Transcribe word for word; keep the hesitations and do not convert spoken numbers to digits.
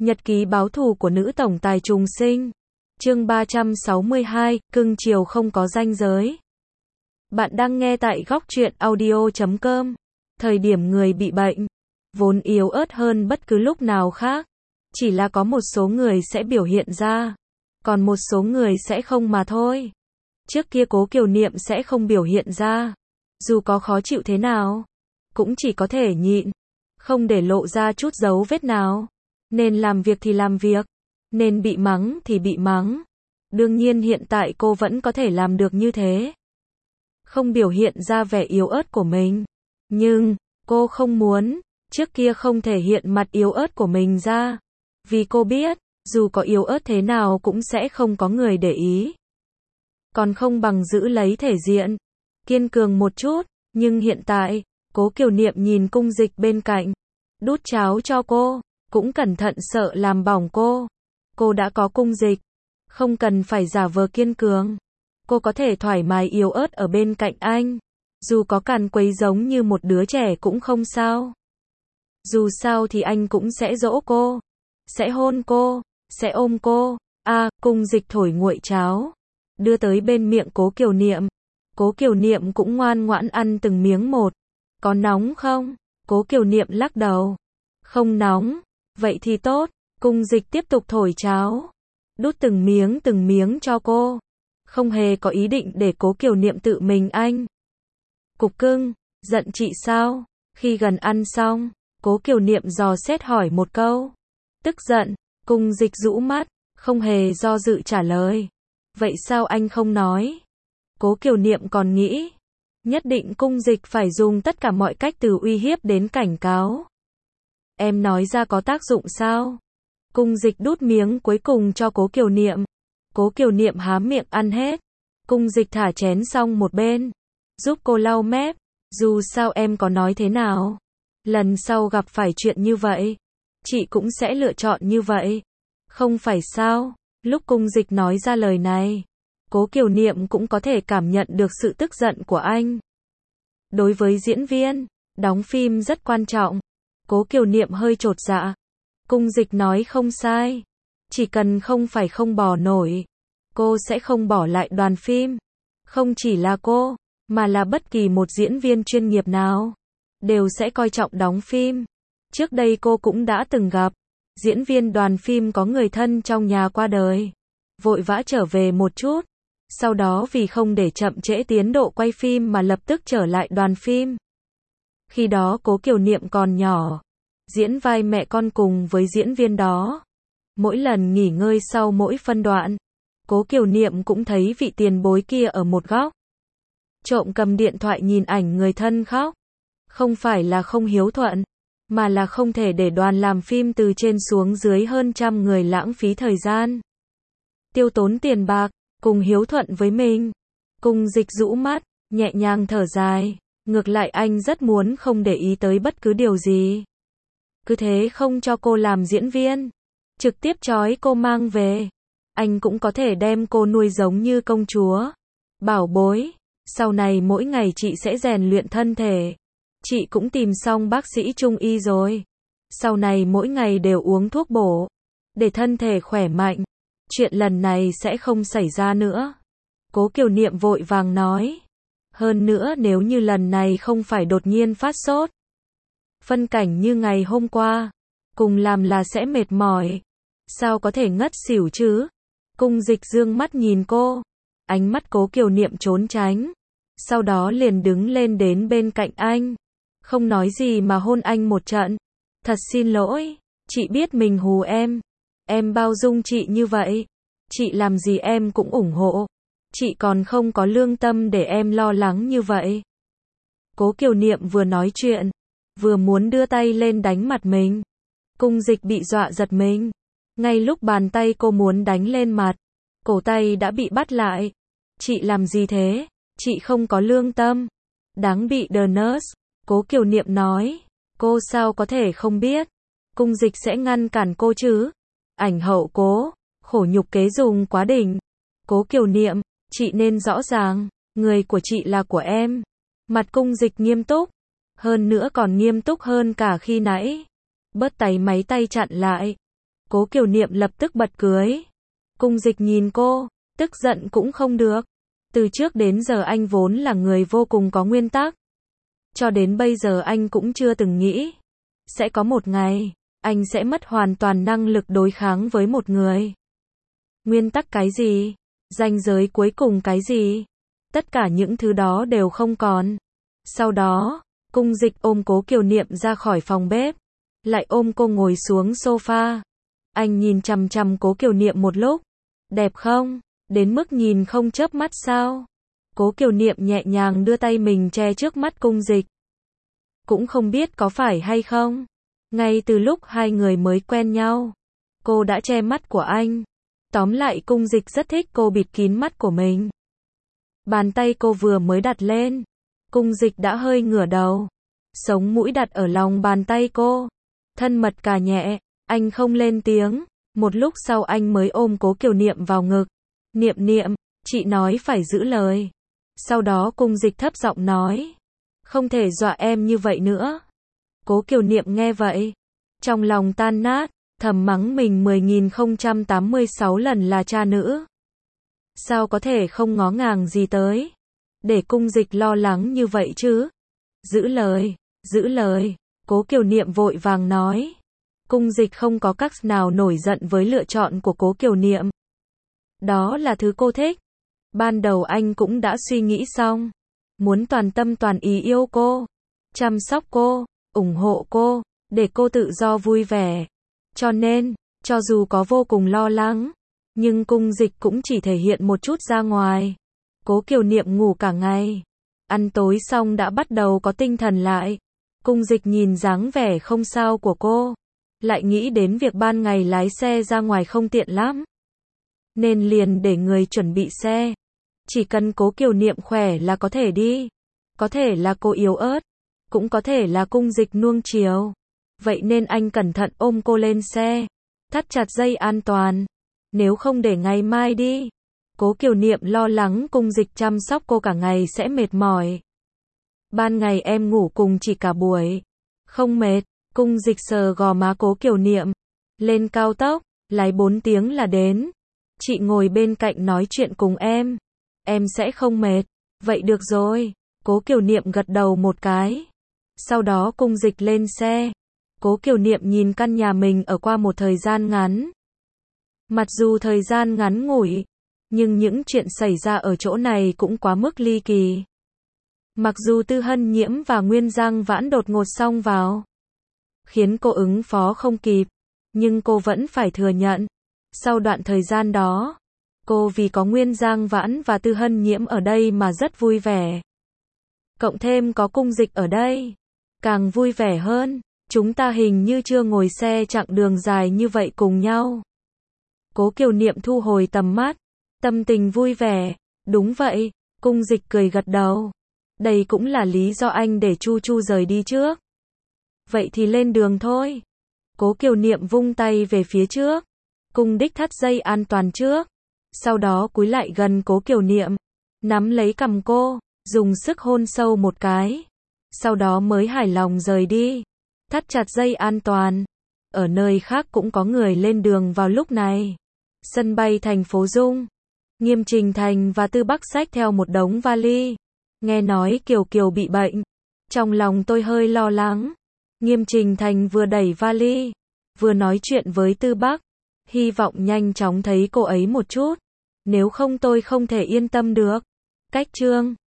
Nhật ký báo thù của nữ tổng tài trùng sinh. Chương ba trăm sáu mươi hai, cưng chiều không có ranh giới. Bạn đang nghe tại góc truyện audio chấm com. Thời điểm người bị bệnh, vốn yếu ớt hơn bất cứ lúc nào khác. Chỉ là có một số người sẽ biểu hiện ra, còn một số người sẽ không mà thôi. Trước kia Cố Kiều Niệm sẽ không biểu hiện ra. Dù có khó chịu thế nào, cũng chỉ có thể nhịn, không để lộ ra chút dấu vết nào. Nên làm việc thì làm việc, nên bị mắng thì bị mắng. Đương nhiên hiện tại cô vẫn có thể làm được như thế. Không biểu hiện ra vẻ yếu ớt của mình. Nhưng, cô không muốn, trước kia không thể hiện mặt yếu ớt của mình ra. Vì cô biết, dù có yếu ớt thế nào cũng sẽ không có người để ý. Còn không bằng giữ lấy thể diện, kiên cường một chút. Nhưng hiện tại, Cố Kiều Niệm nhìn Cung Dịch bên cạnh, đút cháo cho cô, cũng cẩn thận sợ làm bỏng cô. Cô đã có Cung Dịch, không cần phải giả vờ kiên cường. Cô có thể thoải mái yếu ớt ở bên cạnh anh. Dù có càn quấy giống như một đứa trẻ cũng không sao. Dù sao thì anh cũng sẽ dỗ cô, sẽ hôn cô, sẽ ôm cô. À, Cung Dịch thổi nguội cháo, đưa tới bên miệng Cố Kiều Niệm. Cố Kiều Niệm cũng ngoan ngoãn ăn từng miếng một. Có nóng không? Cố Kiều Niệm lắc đầu. Không nóng. Vậy thì tốt. Cung Dịch tiếp tục thổi cháo, đút từng miếng từng miếng cho cô. Không hề có ý định để Cố Kiều Niệm tự mình anh. Cục cưng, giận chị sao? Khi gần ăn xong, Cố Kiều Niệm dò xét hỏi một câu. Tức giận. Cung Dịch rũ mắt, không hề do dự trả lời. Vậy sao anh không nói? Cố Kiều Niệm còn nghĩ, nhất định Cung Dịch phải dùng tất cả mọi cách từ uy hiếp đến cảnh cáo. Em nói ra có tác dụng sao? Cung Dịch đút miếng cuối cùng cho Cố Kiều Niệm. Cố Kiều Niệm há miệng ăn hết. Cung Dịch thả chén xong một bên, giúp cô lau mép. Dù sao em có nói thế nào, lần sau gặp phải chuyện như vậy, chị cũng sẽ lựa chọn như vậy. Không phải sao? Lúc Cung Dịch nói ra lời này, Cố Kiều Niệm cũng có thể cảm nhận được sự tức giận của anh. Đối với diễn viên, đóng phim rất quan trọng. Cố Kiều Niệm hơi chột dạ. Cung Dịch nói không sai. Chỉ cần không phải không bỏ nổi, cô sẽ không bỏ lại đoàn phim. Không chỉ là cô, mà là bất kỳ một diễn viên chuyên nghiệp nào, đều sẽ coi trọng đóng phim. Trước đây cô cũng đã từng gặp diễn viên đoàn phim có người thân trong nhà qua đời, vội vã trở về một chút. Sau đó vì không để chậm trễ tiến độ quay phim mà lập tức trở lại đoàn phim. Khi đó Cố Kiều Niệm còn nhỏ, diễn vai mẹ con cùng với diễn viên đó. Mỗi lần nghỉ ngơi sau mỗi phân đoạn, Cố Kiều Niệm cũng thấy vị tiền bối kia ở một góc, trộm cầm điện thoại nhìn ảnh người thân khóc. Không phải là không hiếu thuận, mà là không thể để đoàn làm phim từ trên xuống dưới hơn trăm người lãng phí thời gian, tiêu tốn tiền bạc, cùng hiếu thuận với mình. Cung Dịch rũ mắt, nhẹ nhàng thở dài. Ngược lại anh rất muốn không để ý tới bất cứ điều gì. Cứ thế không cho cô làm diễn viên, trực tiếp trói cô mang về. Anh cũng có thể đem cô nuôi giống như công chúa, bảo bối. Sau này mỗi ngày chị sẽ rèn luyện thân thể. Chị cũng tìm xong bác sĩ trung y rồi. Sau này mỗi ngày đều uống thuốc bổ, để thân thể khỏe mạnh. Chuyện lần này sẽ không xảy ra nữa. Cố Kiều Niệm vội vàng nói. Hơn nữa nếu như lần này không phải đột nhiên phát sốt, phân cảnh như ngày hôm qua, cùng làm là sẽ mệt mỏi. Sao có thể ngất xỉu chứ? Cung Dịch dương mắt nhìn cô. Ánh mắt Cố Kiều Niệm trốn tránh. Sau đó liền đứng lên đến bên cạnh anh. Không nói gì mà hôn anh một trận. Thật xin lỗi, chị biết mình hù em. Em bao dung chị như vậy. Chị làm gì em cũng ủng hộ. Chị còn không có lương tâm để em lo lắng như vậy. Cố Kiều Niệm vừa nói chuyện, vừa muốn đưa tay lên đánh mặt mình. Cung Dịch bị dọa giật mình. Ngay lúc bàn tay cô muốn đánh lên mặt, cổ tay đã bị bắt lại. Chị làm gì thế? Chị không có lương tâm. Đáng bị the nurse. Cố Kiều Niệm nói. Cô sao có thể không biết? Cung Dịch sẽ ngăn cản cô chứ? Ảnh hậu Cố, khổ nhục kế dùng quá đỉnh. Cố Kiều Niệm, chị nên rõ ràng, người của chị là của em. Mặt Cung Dịch nghiêm túc, hơn nữa còn nghiêm túc hơn cả khi nãy. Bớt tay máy tay chặn lại. Cố Kiều Niệm lập tức bật cười. Cung Dịch nhìn cô, tức giận cũng không được. Từ trước đến giờ anh vốn là người vô cùng có nguyên tắc. Cho đến bây giờ anh cũng chưa từng nghĩ sẽ có một ngày anh sẽ mất hoàn toàn năng lực đối kháng với một người. Nguyên tắc cái gì? Ranh giới cuối cùng cái gì? Tất cả những thứ đó đều không còn. Sau đó, Cung Dịch ôm Cố Kiều Niệm ra khỏi phòng bếp, lại ôm cô ngồi xuống sofa. Anh nhìn chằm chằm Cố Kiều Niệm một lúc. Đẹp không? Đến mức nhìn không chớp mắt sao? Cố Kiều Niệm nhẹ nhàng đưa tay mình che trước mắt Cung Dịch. Cũng không biết có phải hay không, ngay từ lúc hai người mới quen nhau, cô đã che mắt của anh. Tóm lại Cung Dịch rất thích cô bịt kín mắt của mình. Bàn tay cô vừa mới đặt lên, Cung Dịch đã hơi ngửa đầu, sống mũi đặt ở lòng bàn tay cô, thân mật cà nhẹ. Anh không lên tiếng. Một lúc sau anh mới ôm Cố Kiều Niệm vào ngực. Niệm Niệm, chị nói phải giữ lời. Sau đó Cung Dịch thấp giọng nói, không thể dọa em như vậy nữa. Cố Kiều Niệm nghe vậy, trong lòng tan nát, thầm mắng mình mười nghìn không trăm tám mươi sáu lần là cha nữ. Sao có thể không ngó ngàng gì tới, để Cung Dịch lo lắng như vậy chứ? Giữ lời, giữ lời, Cố Kiều Niệm vội vàng nói. Cung Dịch không có cách nào nổi giận với lựa chọn của Cố Kiều Niệm. Đó là thứ cô thích. Ban đầu anh cũng đã suy nghĩ xong, muốn toàn tâm toàn ý yêu cô, chăm sóc cô, ủng hộ cô, để cô tự do vui vẻ. Cho nên, cho dù có vô cùng lo lắng, nhưng Cung Dịch cũng chỉ thể hiện một chút ra ngoài. Cố Kiều Niệm ngủ cả ngày, ăn tối xong đã bắt đầu có tinh thần lại. Cung Dịch nhìn dáng vẻ không sao của cô, lại nghĩ đến việc ban ngày lái xe ra ngoài không tiện lắm, nên liền để người chuẩn bị xe. Chỉ cần Cố Kiều Niệm khỏe là có thể đi. Có thể là cô yếu ớt, cũng có thể là Cung Dịch nuông chiều. Vậy nên anh cẩn thận ôm cô lên xe, thắt chặt dây an toàn. Nếu không để ngày mai đi. Cố Kiều Niệm lo lắng Cung Dịch chăm sóc cô cả ngày sẽ mệt mỏi. Ban ngày em ngủ cùng chị cả buổi, không mệt. Cung Dịch sờ gò má Cố Kiều Niệm. Lên cao tốc, lái bốn tiếng là đến. Chị ngồi bên cạnh nói chuyện cùng em, em sẽ không mệt. Vậy được rồi. Cố Kiều Niệm gật đầu một cái. Sau đó Cung Dịch lên xe. Cố Kiều Niệm nhìn căn nhà mình ở qua một thời gian ngắn. Mặc dù thời gian ngắn ngủi, nhưng những chuyện xảy ra ở chỗ này cũng quá mức ly kỳ. Mặc dù Tư Hân Nhiễm và Nguyên Giang Vãn đột ngột xông vào, khiến cô ứng phó không kịp, nhưng cô vẫn phải thừa nhận, sau đoạn thời gian đó, cô vì có Nguyên Giang Vãn và Tư Hân Nhiễm ở đây mà rất vui vẻ. Cộng thêm có Cung Dịch ở đây, càng vui vẻ hơn. Chúng ta hình như chưa ngồi xe chặng đường dài như vậy cùng nhau. Cố Kiều Niệm thu hồi tầm mắt, tâm tình vui vẻ. Đúng vậy, Cung Dịch cười gật đầu. Đây cũng là lý do anh để Chu Chu rời đi trước. Vậy thì lên đường thôi. Cố Kiều Niệm vung tay về phía trước. Cung Đích thắt dây an toàn trước. Sau đó cúi lại gần Cố Kiều Niệm, nắm lấy cằm cô, dùng sức hôn sâu một cái. Sau đó mới hài lòng rời đi. Thắt chặt dây an toàn. Ở nơi khác cũng có người lên đường vào lúc này. Sân bay thành phố Dung. Nghiêm Trình Thành và Tư Bắc xách theo một đống vali. Nghe nói Kiều Kiều bị bệnh. Trong lòng tôi hơi lo lắng. Nghiêm Trình Thành vừa đẩy vali, vừa nói chuyện với Tư Bắc. Hy vọng nhanh chóng thấy cô ấy một chút. Nếu không tôi không thể yên tâm được. Cách chương